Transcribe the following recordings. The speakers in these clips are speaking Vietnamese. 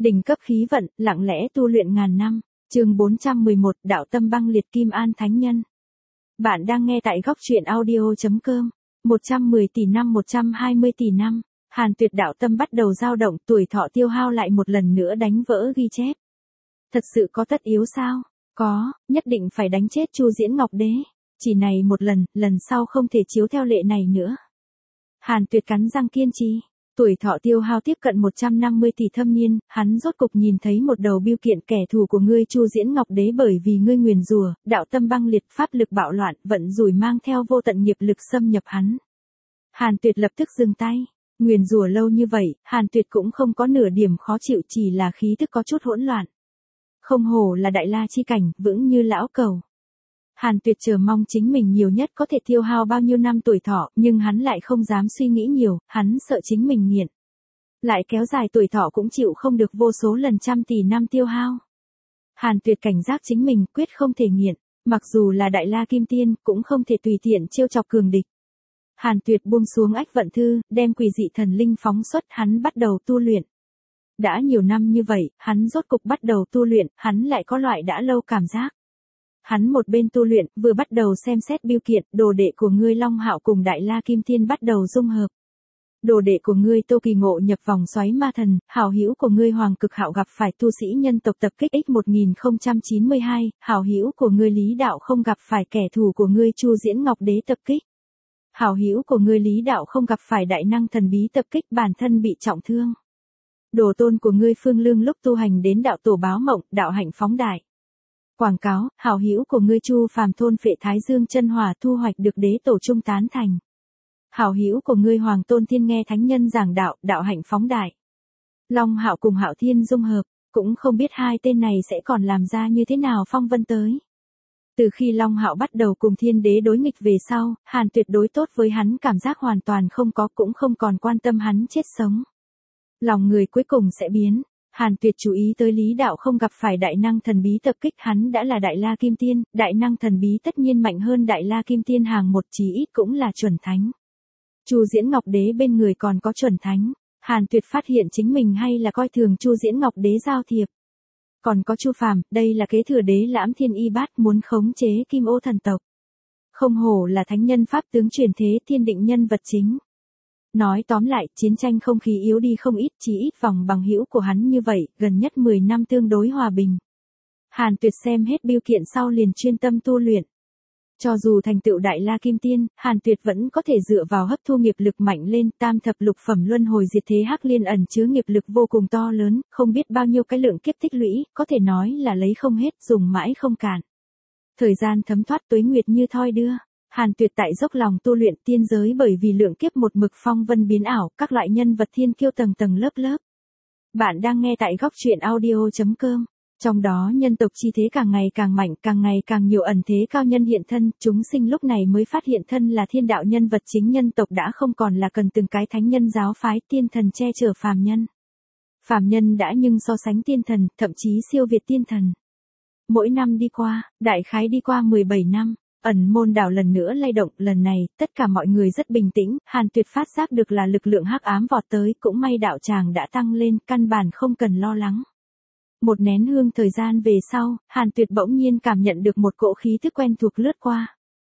Đỉnh cấp khí vận, lặng lẽ tu luyện ngàn năm. Chương 411, đạo tâm băng liệt Kim An Thánh Nhân. Bạn đang nghe tại góc truyện audio.com. 110 tỷ năm 120 tỷ năm, Hàn Tuyệt đạo tâm bắt đầu dao động, tuổi thọ tiêu hao lại một lần nữa đánh vỡ ghi chép. Thật sự có tất yếu sao? Có, nhất định phải đánh chết Chu Diễn Ngọc Đế. Chỉ này một lần, lần sau không thể chiếu theo lệ này nữa. Hàn Tuyệt cắn răng kiên trì. Tuổi thọ tiêu hao tiếp cận 150 tỷ thâm niên, hắn rốt cục nhìn thấy một đầu bưu kiện kẻ thù của ngươi Chu Diễn Ngọc Đế, bởi vì ngươi nguyền rủa, đạo tâm băng liệt, pháp lực bạo loạn, vận rủi mang theo vô tận nghiệp lực xâm nhập hắn. Hàn Tuyệt lập tức dừng tay. Nguyền rủa lâu như vậy, Hàn Tuyệt cũng không có nửa điểm khó chịu, chỉ là khí tức có chút hỗn loạn. Không hổ là đại la chi cảnh, vững như lão cầu. Hàn Tuyệt chờ mong chính mình nhiều nhất có thể tiêu hao bao nhiêu năm tuổi thọ, nhưng hắn lại không dám suy nghĩ nhiều, hắn sợ chính mình nghiện. Lại kéo dài tuổi thọ cũng chịu không được vô số lần trăm tỷ năm tiêu hao. Hàn Tuyệt cảnh giác chính mình, quyết không thể nghiện, mặc dù là đại la kim tiên, cũng không thể tùy tiện trêu chọc cường địch. Hàn Tuyệt buông xuống ách vận thư, đem quỷ dị thần linh phóng xuất, hắn bắt đầu tu luyện. Đã nhiều năm như vậy, hắn rốt cục bắt đầu tu luyện, hắn lại có loại đã lâu cảm giác. Hắn một bên tu luyện, vừa bắt đầu xem xét bưu kiện, đồ đệ của ngươi Long Hạo cùng Đại La Kim Tiên bắt đầu dung hợp. Đồ đệ của ngươi Tô Kỳ ngộ nhập vòng xoáy ma thần, hảo hữu của ngươi Hoàng Cực Hạo gặp phải tu sĩ nhân tộc tập kích X1092, hảo hữu của ngươi Lý Đạo không gặp phải kẻ thù của ngươi Chu Diễn Ngọc Đế tập kích. Hảo hữu của ngươi Lý Đạo không gặp phải đại năng thần bí tập kích, bản thân bị trọng thương. Đồ tôn của ngươi Phương Lương lúc tu hành đến đạo tổ báo mộng, đạo hạnh phóng đại. Quảng cáo, hảo hữu của ngươi Chu Phàm thôn phệ Thái Dương chân hỏa thu hoạch được đế tổ trung tán thành. Hảo hữu của ngươi Hoàng Tôn Thiên nghe thánh nhân giảng đạo, đạo hạnh phóng đại. Long Hạo cùng Hạo Thiên dung hợp, cũng không biết hai tên này sẽ còn làm ra như thế nào phong vân tới. Từ khi Long Hạo bắt đầu cùng Thiên Đế đối nghịch về sau, Hàn Tuyệt đối tốt với hắn cảm giác hoàn toàn không có, cũng không còn quan tâm hắn chết sống. Lòng người cuối cùng sẽ biến. Hàn Tuyệt chú ý tới Lý Đạo không gặp phải đại năng thần bí tập kích, hắn đã là đại la kim tiên, đại năng thần bí tất nhiên mạnh hơn đại la kim tiên hàng một, chí ít cũng là chuẩn thánh. Chu Diễn Ngọc Đế bên người còn có chuẩn thánh. Hàn Tuyệt phát hiện chính mình hay là coi thường Chu Diễn Ngọc Đế giao thiệp. Còn có Chu Phàm, đây là kế thừa đế Lãm Thiên Y Bát, muốn khống chế Kim Ô thần tộc. Không hổ là thánh nhân pháp tướng truyền thế, thiên định nhân vật chính. Nói tóm lại, chiến tranh không khí yếu đi không ít, chỉ ít vòng bằng hữu của hắn như vậy, gần nhất 10 năm tương đối hòa bình. Hàn Tuyệt xem hết bưu kiện sau liền chuyên tâm tu luyện. Cho dù thành tựu đại la kim tiên, Hàn Tuyệt vẫn có thể dựa vào hấp thu nghiệp lực mạnh lên, tam thập lục phẩm luân hồi diệt thế hắc liên ẩn chứa nghiệp lực vô cùng to lớn, không biết bao nhiêu cái lượng kiếp tích lũy, có thể nói là lấy không hết, dùng mãi không cạn. Thời gian thấm thoát, tuế nguyệt như thoi đưa. Hàn Tuyệt tại dốc lòng tu luyện, tiên giới bởi vì lượng kiếp một mực phong vân biến ảo, các loại nhân vật thiên kiêu tầng tầng lớp lớp. Bạn đang nghe tại góc truyện audio.com. Trong đó nhân tộc chi thế càng ngày càng mạnh, càng ngày càng nhiều ẩn thế cao nhân hiện thân, chúng sinh lúc này mới phát hiện thân là thiên đạo nhân vật chính, nhân tộc đã không còn là cần từng cái thánh nhân giáo phái, tiên thần che chở phàm nhân. Phàm nhân đã nhưng so sánh tiên thần, thậm chí siêu việt tiên thần. Mỗi năm đi qua, đại khái đi qua 17 năm. Ẩn môn đảo lần nữa lay động, lần này, tất cả mọi người rất bình tĩnh, Hàn Tuyệt phát giác được là lực lượng hắc ám vọt tới, cũng may đạo tràng đã tăng lên, căn bản không cần lo lắng. Một nén hương thời gian về sau, Hàn Tuyệt bỗng nhiên cảm nhận được một cỗ khí thức quen thuộc lướt qua.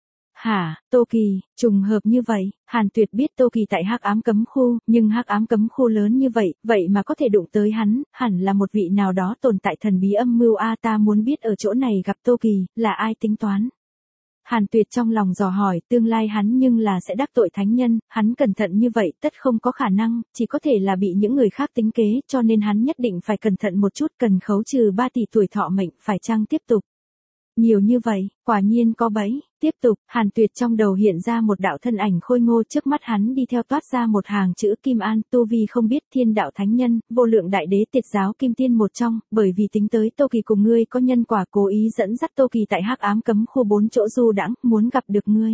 Hả, Tô Kỳ, trùng hợp như vậy, Hàn Tuyệt biết Tô Kỳ tại hắc ám cấm khu, nhưng hắc ám cấm khu lớn như vậy, vậy mà có thể đụng tới hắn, hẳn là một vị nào đó tồn tại thần bí âm mưu a, ta muốn biết ở chỗ này gặp Tô Kỳ, là ai tính toán. Hàn Tuyệt trong lòng dò hỏi, tương lai hắn nhưng là sẽ đắc tội thánh nhân, hắn cẩn thận như vậy tất không có khả năng, chỉ có thể là bị những người khác tính kế, cho nên hắn nhất định phải cẩn thận một chút, cần khấu trừ 3 tỷ tuổi thọ mệnh, phải chăng tiếp tục. Nhiều như vậy, quả nhiên có bẫy, tiếp tục, Hàn Tuyệt trong đầu hiện ra một đạo thân ảnh khôi ngô, trước mắt hắn đi theo toát ra một hàng chữ Kim An, tu vi không biết, thiên đạo thánh nhân, vô lượng đại đế tiệt giáo kim tiên một trong, bởi vì tính tới Tô Kỳ cùng ngươi có nhân quả, cố ý dẫn dắt Tô Kỳ tại hắc ám cấm khu 4 chỗ du đãng, muốn gặp được ngươi.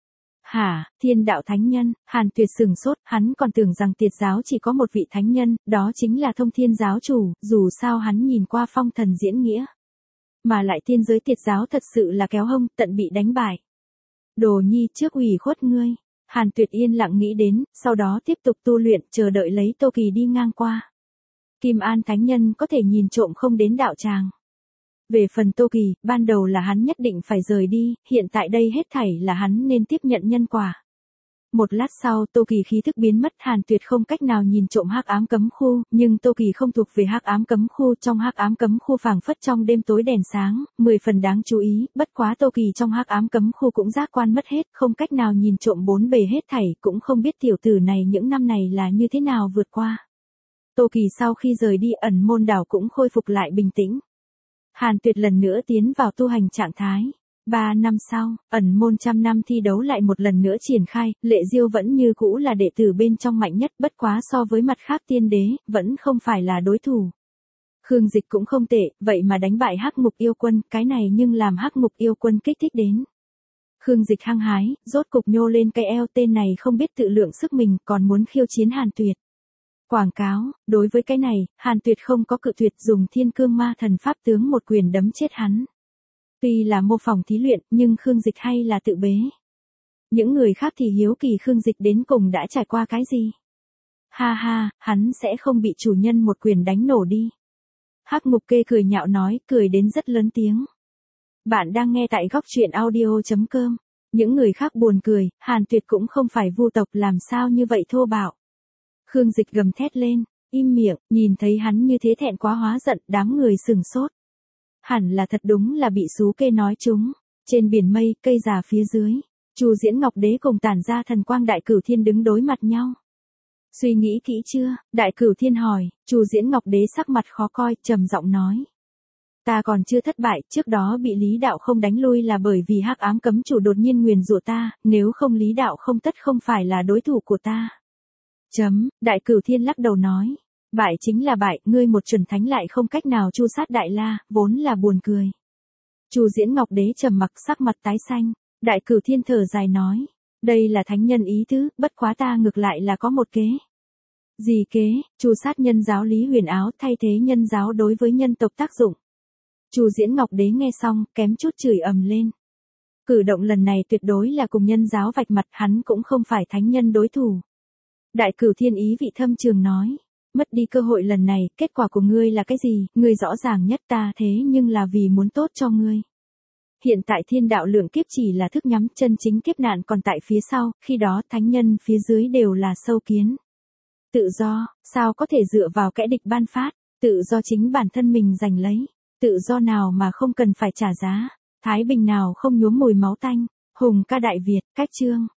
Hả, thiên đạo thánh nhân, Hàn Tuyệt sừng sốt, hắn còn tưởng rằng tiệt giáo chỉ có một vị thánh nhân, đó chính là Thông Thiên giáo chủ, dù sao hắn nhìn qua phong thần diễn nghĩa. Mà lại thiên giới tiệt giáo thật sự là kéo hông, tận bị đánh bại. Đồ nhi trước ủy khuất ngươi. Hàn Tuyệt yên lặng nghĩ đến, sau đó tiếp tục tu luyện, chờ đợi lấy Tô Kỳ đi ngang qua. Kim An Thánh Nhân có thể nhìn trộm không đến đạo tràng. Về phần Tô Kỳ, ban đầu là hắn nhất định phải rời đi, hiện tại đây hết thảy là hắn nên tiếp nhận nhân quả. Một lát sau Tô Kỳ khí thức biến mất, Hàn Tuyệt không cách nào nhìn trộm hắc ám cấm khu, nhưng Tô Kỳ không thuộc về hắc ám cấm khu, trong hắc ám cấm khu phảng phất trong đêm tối đèn sáng, 10 phần đáng chú ý, bất quá Tô Kỳ trong hắc ám cấm khu cũng giác quan mất hết, không cách nào nhìn trộm bốn bề hết thảy, cũng không biết tiểu tử này những năm này là như thế nào vượt qua. Tô Kỳ sau khi rời đi, ẩn môn đảo cũng khôi phục lại bình tĩnh. Hàn Tuyệt lần nữa tiến vào tu hành trạng thái. 3 năm sau, ẩn môn trăm năm thi đấu lại một lần nữa triển khai, Lệ Diêu vẫn như cũ là đệ tử bên trong mạnh nhất, bất quá so với mặt khác tiên đế, vẫn không phải là đối thủ. Khương Dịch cũng không tệ, vậy mà đánh bại Hắc Ngục Yêu Quân, cái này nhưng làm Hắc Ngục Yêu Quân kích thích đến. Khương Dịch hăng hái, rốt cục nhô lên cây eo, tên này không biết tự lượng sức mình, còn muốn khiêu chiến Hàn Tuyệt. Quảng cáo, đối với cái này, Hàn Tuyệt không có cự tuyệt, dùng Thiên Cương Ma Thần Pháp tướng một quyền đấm chết hắn. Tuy là mô phỏng thí luyện, nhưng Khương Dịch hay là tự bế. Những người khác thì hiếu kỳ Khương Dịch đến cùng đã trải qua cái gì. Ha ha, hắn sẽ không bị chủ nhân một quyền đánh nổ đi. Hắc Ngục Kê cười nhạo nói, cười đến rất lớn tiếng. Bạn đang nghe tại góc truyện audio.com. Những người khác buồn cười, Hàn Tuyệt cũng không phải vu tộc, làm sao như vậy thô bạo. Khương Dịch gầm thét lên, im miệng, nhìn thấy hắn như thế thẹn quá hóa giận, đám người sừng sốt. Hẳn là thật, đúng là bị Sú Kê nói chúng. Trên biển mây, cây già phía dưới, Chu Diễn Ngọc Đế cùng tản ra thần quang Đại Cửu Thiên đứng đối mặt nhau. Suy nghĩ kỹ chưa? Đại Cửu Thiên hỏi. Chu Diễn Ngọc Đế sắc mặt khó coi, trầm giọng nói. Ta còn chưa thất bại, trước đó bị Lý Đạo không đánh lui là bởi vì hắc ám cấm chủ đột nhiên nguyền rủa ta, nếu không Lý Đạo không tất không phải là đối thủ của ta. Đại Cửu Thiên lắc đầu nói. Bại chính là bại, ngươi một chuẩn thánh lại không cách nào chu sát Đại La, vốn là buồn cười. Chu Diễn Ngọc Đế trầm mặc, sắc mặt tái xanh. Đại Cửu Thiên thở dài nói. Đây là thánh nhân ý tứ, bất quá ta ngược lại là có một kế. Gì kế? Chu sát nhân giáo Lý Huyền Áo, thay thế nhân giáo đối với nhân tộc tác dụng. Chu Diễn Ngọc Đế nghe xong, kém chút chửi ầm lên. Cử động lần này tuyệt đối là cùng nhân giáo vạch mặt, hắn cũng không phải thánh nhân đối thủ. Đại Cửu Thiên ý vị thâm trường nói. Mất đi cơ hội lần này, kết quả của ngươi là cái gì, ngươi rõ ràng nhất, ta thế nhưng là vì muốn tốt cho ngươi. Hiện tại thiên đạo lượng kiếp chỉ là thức nhắm, chân chính kiếp nạn còn tại phía sau, khi đó thánh nhân phía dưới đều là sâu kiến. Tự do, sao có thể dựa vào kẻ địch ban phát, tự do chính bản thân mình giành lấy, tự do nào mà không cần phải trả giá, thái bình nào không nhuốm mùi máu tanh. Hùng ca Đại Việt, cách chương.